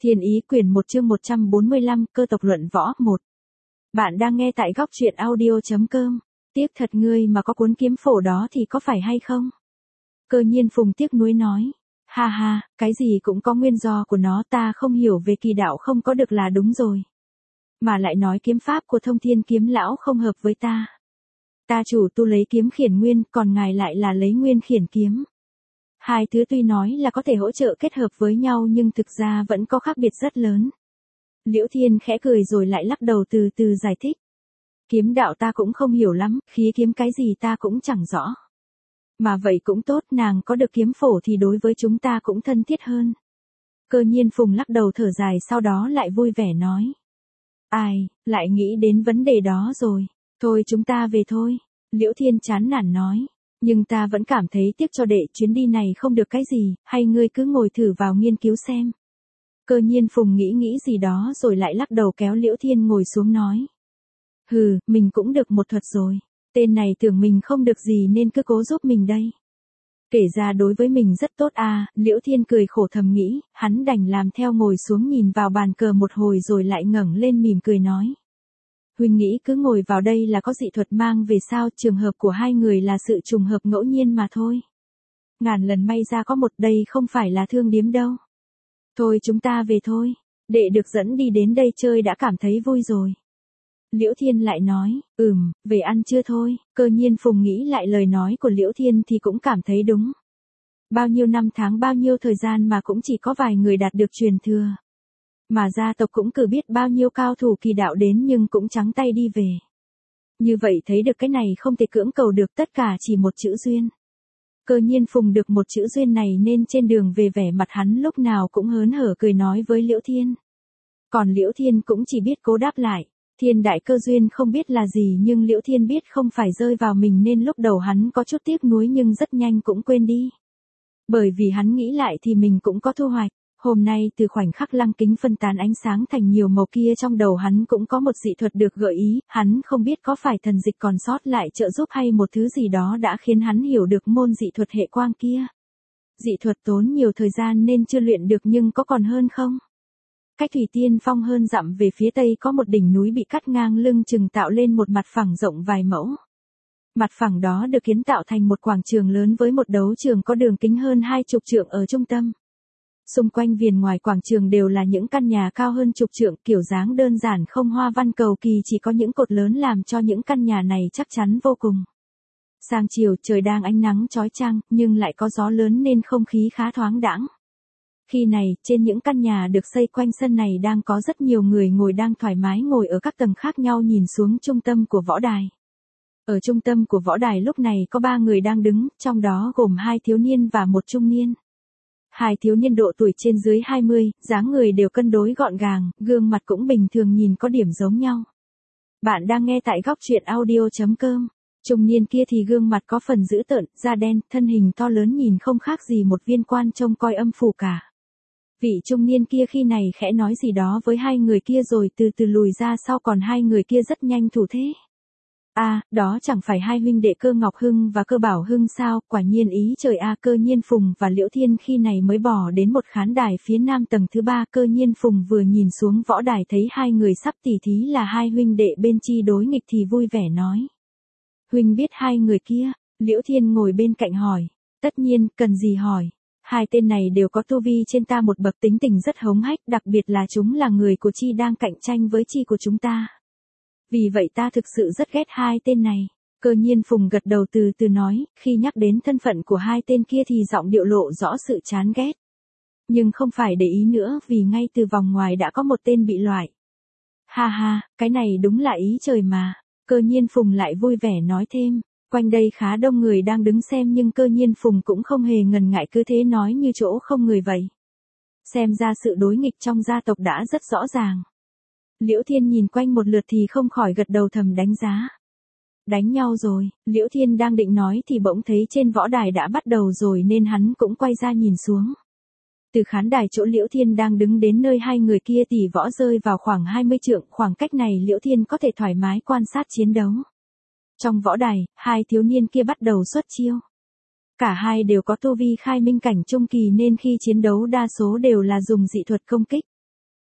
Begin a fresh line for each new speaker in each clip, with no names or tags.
Thiên Ý quyển 1 chương 145, cơ tộc luận võ 1. Bạn đang nghe tại góc truyện audio.com. Tiếc thật ngươi mà có cuốn kiếm phổ đó thì có phải hay không? Cơ Nhiên Phùng tiếc nuối nói. Ha ha, cái gì cũng có nguyên do của nó, ta không hiểu về kỳ đạo không có được là đúng rồi. Mà lại nói kiếm pháp của Thông Thiên kiếm lão không hợp với ta. Ta chủ tu lấy kiếm khiển nguyên, còn ngài lại là lấy nguyên khiển kiếm. Hai thứ tuy nói là có thể hỗ trợ kết hợp với nhau nhưng thực ra vẫn có khác biệt rất lớn. Liễu Thiên khẽ cười rồi lại lắc đầu từ từ giải thích. Kiếm đạo ta cũng không hiểu lắm, khí kiếm cái gì ta cũng chẳng rõ. Mà vậy cũng tốt, nàng có được kiếm phổ thì đối với chúng ta cũng thân thiết hơn. Cơ Nhiên Phùng lắc đầu thở dài sau đó lại vui vẻ nói. Ai, lại nghĩ đến vấn đề đó rồi. Thôi chúng ta về thôi. Liễu Thiên chán nản nói. Nhưng ta vẫn cảm thấy tiếc cho đệ, chuyến đi này không được cái gì, hay ngươi cứ ngồi thử vào nghiên cứu xem. Cơ Nhiên Phùng nghĩ gì đó rồi lại lắc đầu kéo Liễu Thiên ngồi xuống nói. Hừ, mình cũng được một thuật rồi. Tên này tưởng mình không được gì nên cứ cố giúp mình đây. Kể ra đối với mình rất tốt à, Liễu Thiên cười khổ thầm nghĩ, hắn đành làm theo ngồi xuống nhìn vào bàn cờ một hồi rồi lại ngẩng lên mỉm cười nói. Huynh nghĩ cứ ngồi vào đây là có dị thuật mang về sao, trường hợp của hai người là sự trùng hợp ngẫu nhiên mà thôi. Ngàn lần may ra có một, đây không phải là thương điếm đâu. Thôi chúng ta về thôi, đệ được dẫn đi đến đây chơi đã cảm thấy vui rồi. Liễu Thiên lại nói, về ăn trưa thôi. Cơ Nhiên Phùng nghĩ lại lời nói của Liễu Thiên thì cũng cảm thấy đúng. Bao nhiêu năm tháng bao nhiêu thời gian mà cũng chỉ có vài người đạt được truyền thừa. Mà gia tộc cũng cử biết bao nhiêu cao thủ kỳ đạo đến nhưng cũng trắng tay đi về. Như vậy thấy được cái này không thể cưỡng cầu được, tất cả chỉ một chữ duyên. Cơ Nhiên Phùng được một chữ duyên này nên trên đường về vẻ mặt hắn lúc nào cũng hớn hở cười nói với Liễu Thiên. Còn Liễu Thiên cũng chỉ biết cố đáp lại. Thiên đại cơ duyên không biết là gì nhưng Liễu Thiên biết không phải rơi vào mình nên lúc đầu hắn có chút tiếc nuối nhưng rất nhanh cũng quên đi. Bởi vì hắn nghĩ lại thì mình cũng có thu hoạch. Hôm nay từ khoảnh khắc lăng kính phân tán ánh sáng thành nhiều màu kia trong đầu hắn cũng có một dị thuật được gợi ý, hắn không biết có phải thần dịch còn sót lại trợ giúp hay một thứ gì đó đã khiến hắn hiểu được môn dị thuật hệ quang kia. Dị thuật tốn nhiều thời gian nên chưa luyện được nhưng có còn hơn không? Cách Thủy Tiên Phong hơn dặm về phía tây có một đỉnh núi bị cắt ngang lưng chừng tạo lên một mặt phẳng rộng vài mẫu. Mặt phẳng đó được kiến tạo thành một quảng trường lớn với một đấu trường có đường kính hơn 20 trượng ở trung tâm. Xung quanh viền ngoài quảng trường đều là những căn nhà cao hơn chục trượng, kiểu dáng đơn giản không hoa văn cầu kỳ, chỉ có những cột lớn làm cho những căn nhà này chắc chắn vô cùng. Sang chiều trời đang ánh nắng chói chang, nhưng lại có gió lớn nên không khí khá thoáng đãng. Khi này, trên những căn nhà được xây quanh sân này đang có rất nhiều người ngồi đang thoải mái ngồi ở các tầng khác nhau nhìn xuống trung tâm của võ đài. Ở trung tâm của võ đài lúc này có 3 người đang đứng, trong đó gồm 2 thiếu niên và một trung niên. 2 thiếu niên độ tuổi trên dưới 20, dáng người đều cân đối gọn gàng, gương mặt cũng bình thường nhìn có điểm giống nhau. Bạn đang nghe tại góc truyện audio.com. Trung niên kia thì gương mặt có phần dữ tợn, da đen, thân hình to lớn nhìn không khác gì một viên quan trông coi âm phủ cả. Vị trung niên kia khi này khẽ nói gì đó với 2 người kia rồi từ từ lùi ra sau, còn 2 người kia rất nhanh thủ thế. Đó chẳng phải 2 huynh đệ Cơ Ngọc Hưng và Cơ Bảo Hưng sao, quả nhiên ý trời Cơ Nhiên Phùng và Liễu Thiên khi này mới bỏ đến một khán đài phía nam tầng thứ 3, Cơ Nhiên Phùng vừa nhìn xuống võ đài thấy 2 người sắp tỉ thí là 2 huynh đệ bên chi đối nghịch thì vui vẻ nói. Huynh biết 2 người kia? Liễu Thiên ngồi bên cạnh hỏi. Tất nhiên, cần gì hỏi. 2 tên này đều có tu vi trên ta một bậc, tính tình rất hống hách, đặc biệt là chúng là người của chi đang cạnh tranh với chi của chúng ta. Vì vậy ta thực sự rất ghét 2 tên này. Cơ Nhiên Phùng gật đầu từ từ nói, khi nhắc đến thân phận của 2 tên kia thì giọng điệu lộ rõ sự chán ghét. Nhưng không phải để ý nữa vì ngay từ vòng ngoài đã có một tên bị loại. Ha ha, cái này đúng là ý trời mà. Cơ Nhiên Phùng lại vui vẻ nói thêm. Quanh đây khá đông người đang đứng xem nhưng Cơ Nhiên Phùng cũng không hề ngần ngại cứ thế nói như chỗ không người vậy. Xem ra sự đối nghịch trong gia tộc đã rất rõ ràng. Liễu Thiên nhìn quanh một lượt thì không khỏi gật đầu thầm đánh giá. Đánh nhau rồi, Liễu Thiên đang định nói thì bỗng thấy trên võ đài đã bắt đầu rồi nên hắn cũng quay ra nhìn xuống. Từ khán đài chỗ Liễu Thiên đang đứng đến nơi 2 người kia tỉ võ rơi vào khoảng 20 trượng, khoảng cách này Liễu Thiên có thể thoải mái quan sát chiến đấu. Trong võ đài, 2 thiếu niên kia bắt đầu xuất chiêu. Cả hai đều có tu vi khai minh cảnh trung kỳ nên khi chiến đấu đa số đều là dùng dị thuật công kích.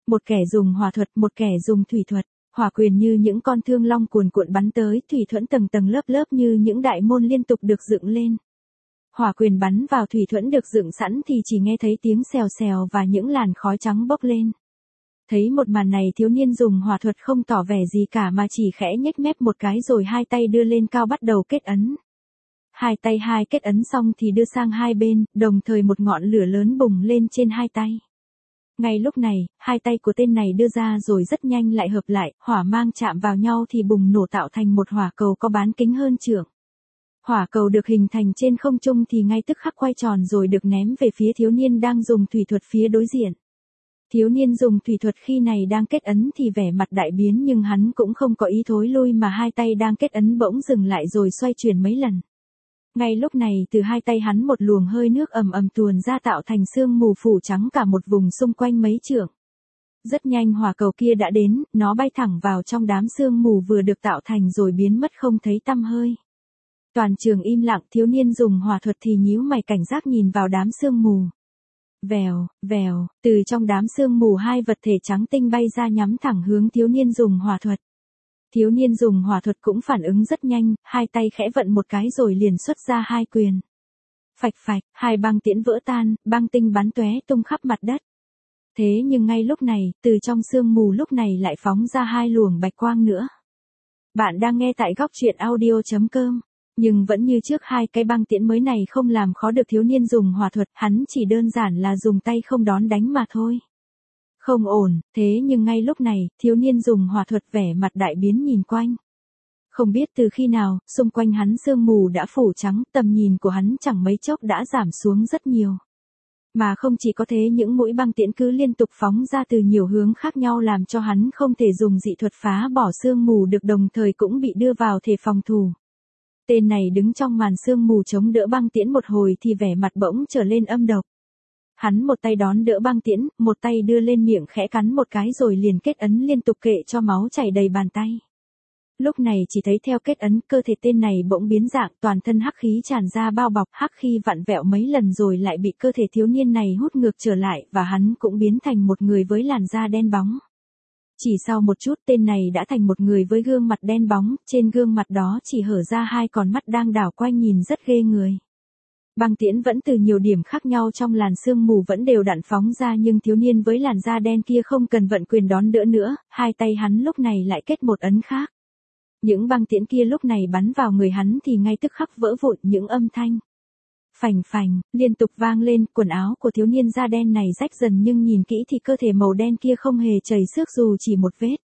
Một kẻ dùng hỏa thuật, một kẻ dùng thủy thuật. Hỏa quyền như những con thương long cuồn cuộn bắn tới, thủy thuẫn tầng tầng lớp lớp như những đại môn liên tục được dựng lên. Hỏa quyền bắn vào thủy thuẫn được dựng sẵn thì chỉ nghe thấy tiếng xèo xèo và những làn khói trắng bốc lên. Thấy một màn này, thiếu niên dùng hỏa thuật không tỏ vẻ gì cả mà chỉ khẽ nhếch mép một cái rồi hai tay đưa lên cao bắt đầu kết ấn. Hai tay hai kết ấn xong thì đưa sang hai bên, đồng thời một ngọn lửa lớn bùng lên trên hai tay. Ngay lúc này, hai tay của tên này đưa ra rồi rất nhanh lại hợp lại, hỏa mang chạm vào nhau thì bùng nổ tạo thành một hỏa cầu có bán kính hơn trượng. Hỏa cầu được hình thành trên không trung thì ngay tức khắc quay tròn rồi được ném về phía thiếu niên đang dùng thủy thuật phía đối diện. Thiếu niên dùng thủy thuật khi này đang kết ấn thì vẻ mặt đại biến nhưng hắn cũng không có ý thối lui mà hai tay đang kết ấn bỗng dừng lại rồi xoay chuyển mấy lần. Ngay lúc này từ hai tay hắn một luồng hơi nước ầm ầm tuôn ra tạo thành sương mù phủ trắng cả một vùng xung quanh mấy trượng. Rất nhanh hỏa cầu kia đã đến, nó bay thẳng vào trong đám sương mù vừa được tạo thành rồi biến mất không thấy tăm hơi. Toàn trường im lặng, thiếu niên dùng hỏa thuật thì nhíu mày cảnh giác nhìn vào đám sương mù. Vèo, vèo, từ trong đám sương mù hai vật thể trắng tinh bay ra nhắm thẳng hướng thiếu niên dùng hỏa thuật. Thiếu niên dùng hỏa thuật cũng phản ứng rất nhanh, hai tay khẽ vận một cái rồi liền xuất ra hai quyền. Phạch phạch, hai băng tiễn vỡ tan, băng tinh bắn tóe tung khắp mặt đất. Thế nhưng ngay lúc này, từ trong sương mù lúc này lại phóng ra hai luồng bạch quang nữa. Bạn đang nghe tại góc truyện audio.com. Nhưng vẫn như trước hai cái băng tiễn mới này không làm khó được thiếu niên dùng hỏa thuật, hắn chỉ đơn giản là dùng tay không đón đánh mà thôi. Không ổn, thế nhưng ngay lúc này, thiếu niên dùng hỏa thuật vẻ mặt đại biến nhìn quanh. Không biết từ khi nào, xung quanh hắn sương mù đã phủ trắng, tầm nhìn của hắn chẳng mấy chốc đã giảm xuống rất nhiều. Mà không chỉ có thế, những mũi băng tiễn cứ liên tục phóng ra từ nhiều hướng khác nhau làm cho hắn không thể dùng dị thuật phá bỏ sương mù được, đồng thời cũng bị đưa vào thể phòng thủ. Tên này đứng trong màn sương mù chống đỡ băng tiễn một hồi thì vẻ mặt bỗng trở lên âm độc. Hắn một tay đón đỡ băng tiễn, một tay đưa lên miệng khẽ cắn một cái rồi liền kết ấn liên tục kệ cho máu chảy đầy bàn tay. Lúc này chỉ thấy theo kết ấn, cơ thể tên này bỗng biến dạng, toàn thân hắc khí tràn ra bao bọc, hắc khí vặn vẹo mấy lần rồi lại bị cơ thể thiếu niên này hút ngược trở lại và hắn cũng biến thành một người với làn da đen bóng. Chỉ sau một chút tên này đã thành một người với gương mặt đen bóng, trên gương mặt đó chỉ hở ra hai con mắt đang đảo quanh nhìn rất ghê người. Băng tiễn vẫn từ nhiều điểm khác nhau trong làn sương mù vẫn đều đặn phóng ra nhưng thiếu niên với làn da đen kia không cần vận quyền đón đỡ nữa, hai tay hắn lúc này lại kết một ấn khác. Những băng tiễn kia lúc này bắn vào người hắn thì ngay tức khắc vỡ vụn, những âm thanh phành phành liên tục vang lên, quần áo của thiếu niên da đen này rách dần nhưng nhìn kỹ thì cơ thể màu đen kia không hề chảy xước dù chỉ một vết.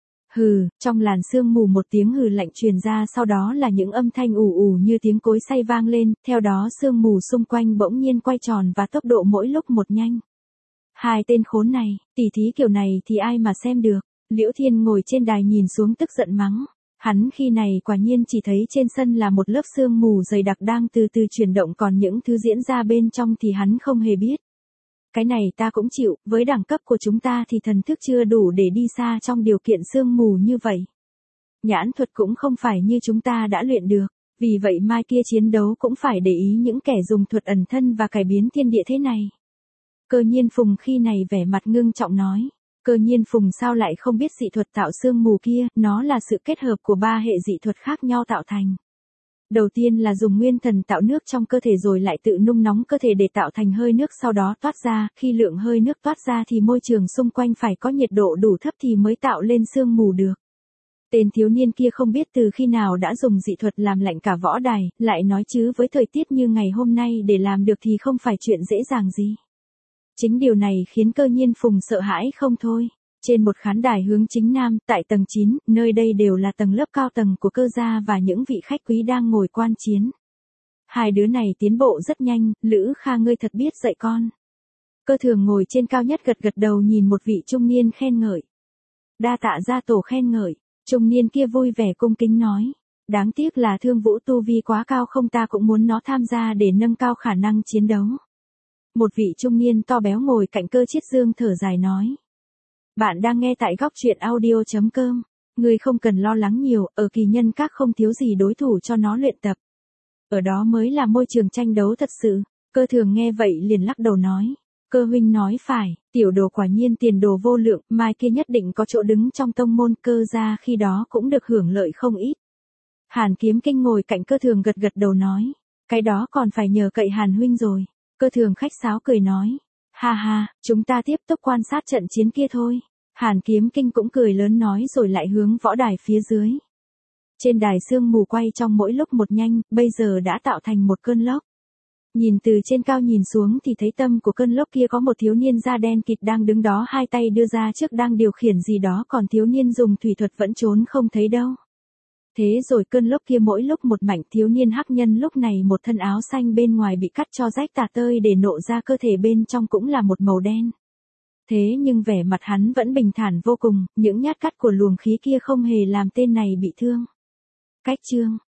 Hừ, trong làn sương mù một tiếng hừ lạnh truyền ra, sau đó là những âm thanh ù ù như tiếng cối xay vang lên, theo đó sương mù xung quanh bỗng nhiên quay tròn và tốc độ mỗi lúc một nhanh. Hai tên khốn này, tỉ thí kiểu này thì ai mà xem được. Liễu Thiên ngồi trên đài nhìn xuống tức giận mắng. Hắn khi này quả nhiên chỉ thấy trên sân là một lớp sương mù dày đặc đang từ từ chuyển động, còn những thứ diễn ra bên trong thì hắn không hề biết. Cái này ta cũng chịu, với đẳng cấp của chúng ta thì thần thức chưa đủ để đi xa trong điều kiện sương mù như vậy. Nhãn thuật cũng không phải như chúng ta đã luyện được, vì vậy mai kia chiến đấu cũng phải để ý những kẻ dùng thuật ẩn thân và cải biến thiên địa thế này. Cơ Nhiên Phùng khi này vẻ mặt ngưng trọng nói. Cơ Nhiên Phùng sao lại không biết dị thuật tạo sương mù kia, nó là sự kết hợp của ba hệ dị thuật khác nhau tạo thành. Đầu tiên là dùng nguyên thần tạo nước trong cơ thể rồi lại tự nung nóng cơ thể để tạo thành hơi nước sau đó toát ra, khi lượng hơi nước toát ra thì môi trường xung quanh phải có nhiệt độ đủ thấp thì mới tạo lên sương mù được. Tên thiếu niên kia không biết từ khi nào đã dùng dị thuật làm lạnh cả võ đài, lại nói chứ với thời tiết như ngày hôm nay để làm được thì không phải chuyện dễ dàng gì. Chính điều này khiến Cơ Nhiên Phùng sợ hãi không thôi. Trên một khán đài hướng chính nam, tại tầng 9, nơi đây đều là tầng lớp cao tầng của Cơ gia và những vị khách quý đang ngồi quan chiến. Hai đứa này tiến bộ rất nhanh, Lữ Kha ngươi thật biết dạy con. Cơ Thường ngồi trên cao nhất gật gật đầu nhìn một vị trung niên khen ngợi. Đa tạ gia tổ khen ngợi, trung niên kia vui vẻ cung kính nói. Đáng tiếc là Thương Vũ tu vi quá cao, không ta cũng muốn nó tham gia để nâng cao khả năng chiến đấu. Một vị trung niên to béo ngồi cạnh Cơ Chiết Dương thở dài nói. Bạn đang nghe tại góc truyện audio.com. Ngươi không cần lo lắng nhiều, ở kỳ nhân các không thiếu gì đối thủ cho nó luyện tập. Ở đó mới là môi trường tranh đấu thật sự. Cơ Thường nghe vậy liền lắc đầu nói. Cơ huynh nói phải, tiểu đồ quả nhiên tiền đồ vô lượng, mai kia nhất định có chỗ đứng trong tông môn, cơ gia khi đó cũng được hưởng lợi không ít. Hàn Kiếm Kinh ngồi cạnh Cơ Thường gật gật đầu nói, cái đó còn phải nhờ cậy Hàn huynh rồi. Cơ Thường khách sáo cười nói, ha ha, chúng ta tiếp tục quan sát trận chiến kia thôi. Hàn Kiếm Kinh cũng cười lớn nói rồi lại hướng võ đài phía dưới. Trên đài sương mù quay trong mỗi lúc một nhanh, bây giờ đã tạo thành một cơn lốc. Nhìn từ trên cao nhìn xuống thì thấy tâm của cơn lốc kia có một thiếu niên da đen kịt đang đứng đó, hai tay đưa ra trước đang điều khiển gì đó, còn thiếu niên dùng thủy thuật vẫn trốn không thấy đâu. Thế rồi cơn lốc kia mỗi lúc một mạnh, thiếu niên hắc nhân lúc này một thân áo xanh bên ngoài bị cắt cho rách tả tơi để nộ ra cơ thể bên trong cũng là một màu đen. Thế nhưng vẻ mặt hắn vẫn bình thản vô cùng, những nhát cắt của luồng khí kia không hề làm tên này bị thương. Cách chương